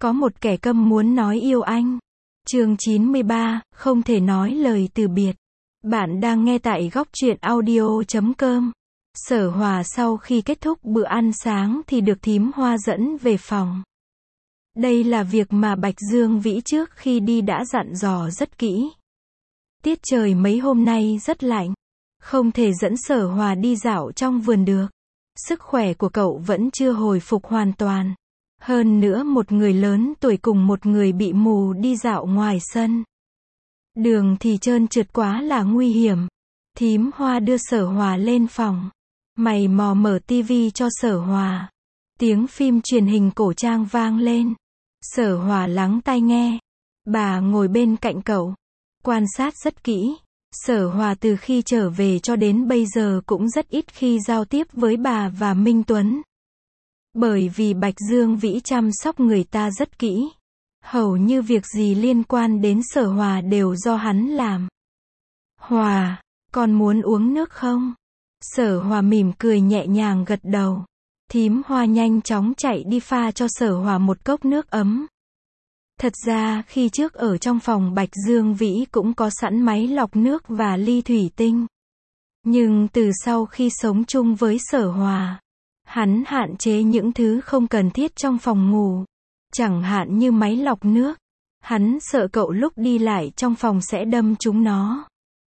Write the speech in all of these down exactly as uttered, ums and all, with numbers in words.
Có một kẻ câm muốn nói yêu anh. Chương chín mươi ba, không thể nói lời từ biệt. Bạn đang nghe tại góc truyện audio chấm com. Sở Hòa sau khi kết thúc bữa ăn sáng thì được thím Hoa dẫn về phòng. Đây là việc mà Bạch Dương Vĩ trước khi đi đã dặn dò rất kỹ. Tiết trời mấy hôm nay rất lạnh, không thể dẫn Sở Hòa đi dạo trong vườn được. Sức khỏe của cậu vẫn chưa hồi phục hoàn toàn. Hơn nữa một người lớn tuổi cùng một người bị mù đi dạo ngoài sân. Đường thì trơn trượt quá là nguy hiểm. Thím Hoa đưa Sở Hòa lên phòng. Mày mò mở tivi cho Sở Hòa. Tiếng phim truyền hình cổ trang vang lên. Sở Hòa lắng tai nghe. Bà ngồi bên cạnh cậu, quan sát rất kỹ. Sở Hòa từ khi trở về cho đến bây giờ cũng rất ít khi giao tiếp với bà và Minh Tuấn. Bởi vì Bạch Dương Vĩ chăm sóc người ta rất kỹ. Hầu như việc gì liên quan đến Sở Hòa đều do hắn làm. Hòa, con muốn uống nước không? Sở Hòa mỉm cười nhẹ nhàng gật đầu. Thím Hoa nhanh chóng chạy đi pha cho Sở Hòa một cốc nước ấm. Thật ra khi trước ở trong phòng Bạch Dương Vĩ cũng có sẵn máy lọc nước và ly thủy tinh. Nhưng từ sau khi sống chung với Sở Hòa, hắn hạn chế những thứ không cần thiết trong phòng ngủ. Chẳng hạn như máy lọc nước. Hắn sợ cậu lúc đi lại trong phòng sẽ đâm trúng nó.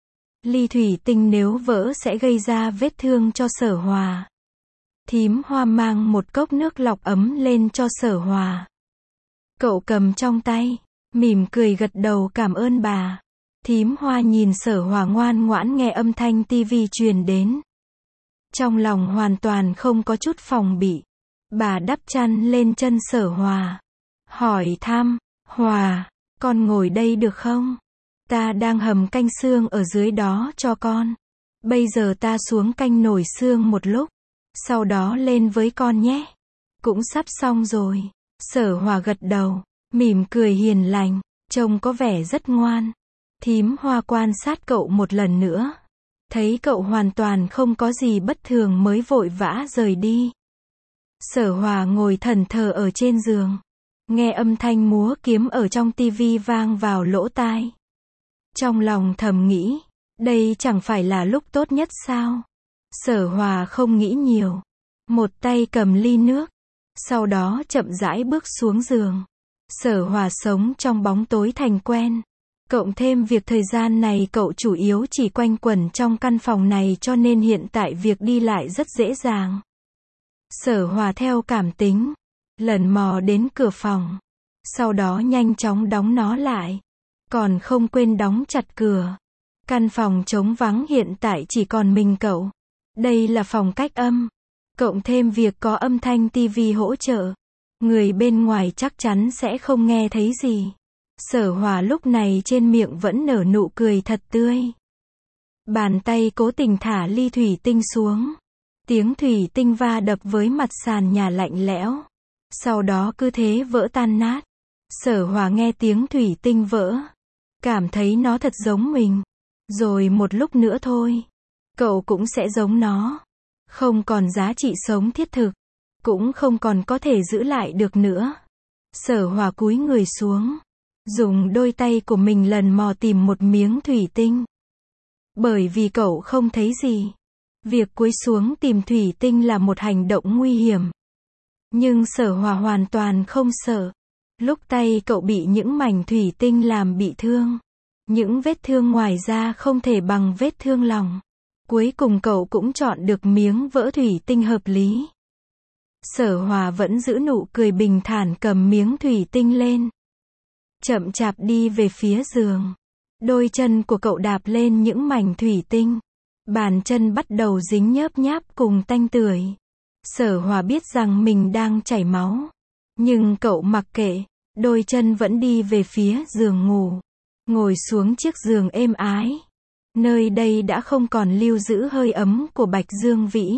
Ly thủy tinh nếu vỡ sẽ gây ra vết thương cho Sở Hòa. Thím Hoa mang một cốc nước lọc ấm lên cho Sở Hòa. Cậu cầm trong tay, mỉm cười gật đầu cảm ơn bà. Thím Hoa nhìn Sở Hòa ngoan ngoãn nghe âm thanh tivi truyền đến. Trong lòng hoàn toàn không có chút phòng bị. Bà đắp chăn lên chân Sở Hòa. Hỏi thăm, Hòa, con ngồi đây được không? Ta đang hầm canh xương ở dưới đó cho con. Bây giờ ta xuống canh nồi xương một lúc. Sau đó lên với con nhé. Cũng sắp xong rồi. Sở Hòa gật đầu, mỉm cười hiền lành, trông có vẻ rất ngoan. Thím Hoa quan sát cậu một lần nữa. Thấy cậu hoàn toàn không có gì bất thường mới vội vã rời đi. Sở Hòa ngồi thẫn thờ ở trên giường. Nghe âm thanh múa kiếm ở trong tivi vang vào lỗ tai. Trong lòng thầm nghĩ, đây chẳng phải là lúc tốt nhất sao? Sở Hòa không nghĩ nhiều. Một tay cầm ly nước. Sau đó chậm rãi bước xuống giường. Sở Hòa sống trong bóng tối thành quen. Cộng thêm việc thời gian này cậu chủ yếu chỉ quanh quẩn trong căn phòng này cho nên hiện tại việc đi lại rất dễ dàng. Sở Hòa theo cảm tính, lần mò đến cửa phòng. Sau đó nhanh chóng đóng nó lại. Còn không quên đóng chặt cửa. Căn phòng trống vắng hiện tại chỉ còn mình cậu. Đây là phòng cách âm. Cộng thêm việc có âm thanh tivi hỗ trợ. Người bên ngoài chắc chắn sẽ không nghe thấy gì. Sở Hòa lúc này trên miệng vẫn nở nụ cười thật tươi. Bàn tay cố tình thả ly thủy tinh xuống. Tiếng thủy tinh va đập với mặt sàn nhà lạnh lẽo. Sau đó cứ thế vỡ tan nát. Sở Hòa nghe tiếng thủy tinh vỡ. Cảm thấy nó thật giống mình. Rồi một lúc nữa thôi, cậu cũng sẽ giống nó. Không còn giá trị sống thiết thực. Cũng không còn có thể giữ lại được nữa. Sở Hòa cúi người xuống. Dùng đôi tay của mình lần mò tìm một miếng thủy tinh. Bởi vì cậu không thấy gì. Việc cúi xuống tìm thủy tinh là một hành động nguy hiểm. Nhưng Sở Hòa hoàn toàn không sợ. Lúc tay cậu bị những mảnh thủy tinh làm bị thương. Những vết thương ngoài da không thể bằng vết thương lòng. Cuối cùng cậu cũng chọn được miếng vỡ thủy tinh hợp lý. Sở Hòa vẫn giữ nụ cười bình thản cầm miếng thủy tinh lên. Chậm chạp đi về phía giường. Đôi chân của cậu đạp lên những mảnh thủy tinh. Bàn chân bắt đầu dính nhớp nháp cùng tanh tưởi. Sở Hòa biết rằng mình đang chảy máu. Nhưng cậu mặc kệ. Đôi chân vẫn đi về phía giường ngủ. Ngồi xuống chiếc giường êm ái. Nơi đây đã không còn lưu giữ hơi ấm của Bạch Dương Vĩ.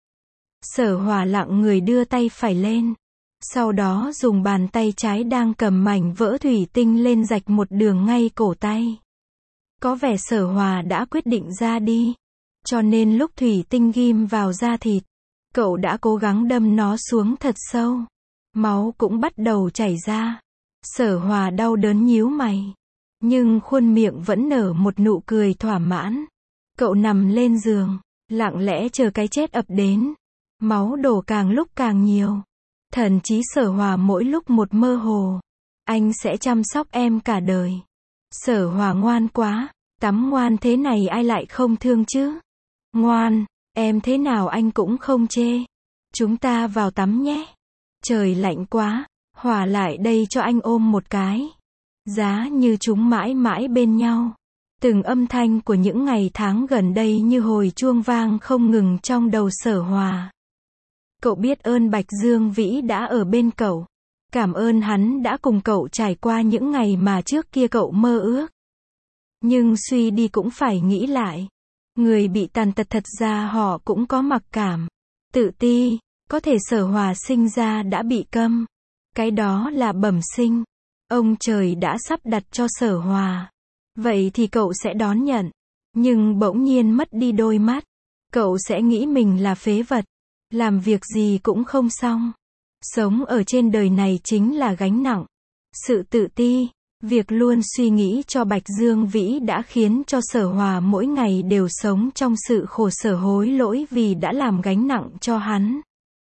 Sở Hòa lặng người đưa tay phải lên. Sau đó dùng bàn tay trái đang cầm mảnh vỡ thủy tinh lên rạch một đường ngay cổ tay. Có vẻ Sở Hòa đã quyết định ra đi. Cho nên lúc thủy tinh ghim vào da thịt, cậu đã cố gắng đâm nó xuống thật sâu. Máu cũng bắt đầu chảy ra. Sở Hòa đau đớn nhíu mày. Nhưng khuôn miệng vẫn nở một nụ cười thỏa mãn. Cậu nằm lên giường, lặng lẽ chờ cái chết ập đến. Máu đổ càng lúc càng nhiều. Thần trí Sở Hòa mỗi lúc một mơ hồ. Anh sẽ chăm sóc em cả đời. Sở Hòa ngoan quá. Tắm ngoan thế này ai lại không thương chứ? Ngoan, em thế nào anh cũng không chê. Chúng ta vào tắm nhé. Trời lạnh quá, Hòa lại đây cho anh ôm một cái. Giá như chúng mãi mãi bên nhau. Từng âm thanh của những ngày tháng gần đây như hồi chuông vang không ngừng trong đầu Sở Hòa. Cậu biết ơn Bạch Dương Vĩ đã ở bên cậu. Cảm ơn hắn đã cùng cậu trải qua những ngày mà trước kia cậu mơ ước. Nhưng suy đi cũng phải nghĩ lại. Người bị tàn tật thật ra họ cũng có mặc cảm, tự ti, có thể Sở Hòa sinh ra đã bị câm. Cái đó là bẩm sinh. Ông trời đã sắp đặt cho Sở Hòa. Vậy thì cậu sẽ đón nhận. Nhưng bỗng nhiên mất đi đôi mắt. Cậu sẽ nghĩ mình là phế vật. Làm việc gì cũng không xong. Sống ở trên đời này chính là gánh nặng. Sự tự ti, việc luôn suy nghĩ cho Bạch Dương Vĩ đã khiến cho Sở Hòa mỗi ngày đều sống trong sự khổ sở hối lỗi vì đã làm gánh nặng cho hắn.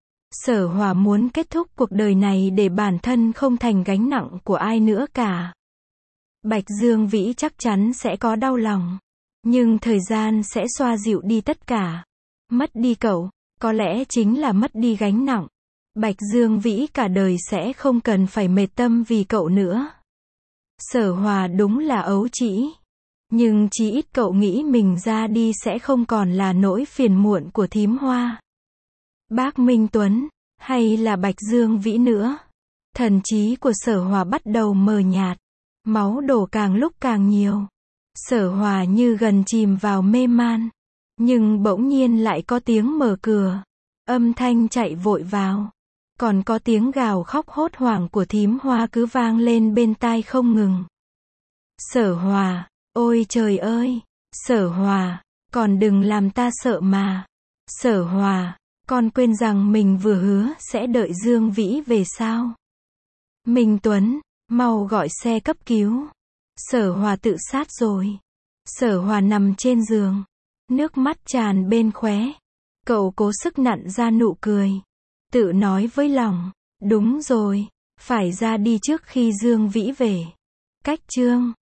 Sở Hòa muốn kết thúc cuộc đời này để bản thân không thành gánh nặng của ai nữa cả. Bạch Dương Vĩ chắc chắn sẽ có đau lòng. Nhưng thời gian sẽ xoa dịu đi tất cả. Mất đi cậu, có lẽ chính là mất đi gánh nặng. Bạch Dương Vĩ cả đời sẽ không cần phải mệt tâm vì cậu nữa. Sở Hòa đúng là ấu trĩ. Nhưng chí ít cậu nghĩ mình ra đi sẽ không còn là nỗi phiền muộn của thím Hoa, bác Minh Tuấn, hay là Bạch Dương Vĩ nữa. Thần trí của Sở Hòa bắt đầu mờ nhạt. Máu đổ càng lúc càng nhiều. Sở Hòa như gần chìm vào mê man. Nhưng bỗng nhiên lại có tiếng mở cửa. Âm thanh chạy vội vào. Còn có tiếng gào khóc hốt hoảng của thím Hoa cứ vang lên bên tai không ngừng. Sở Hòa, ôi trời ơi, Sở Hòa, còn đừng làm ta sợ mà. Sở Hòa, con quên rằng mình vừa hứa sẽ đợi Dương Vĩ về sao. Minh Tuấn, mau gọi xe cấp cứu. Sở Hòa tự sát rồi. Sở Hòa nằm trên giường. Nước mắt tràn bên khóe. Cậu cố sức nặn ra nụ cười. Tự nói với lòng, đúng rồi, phải ra đi trước khi Dương Vĩ về. Cách chương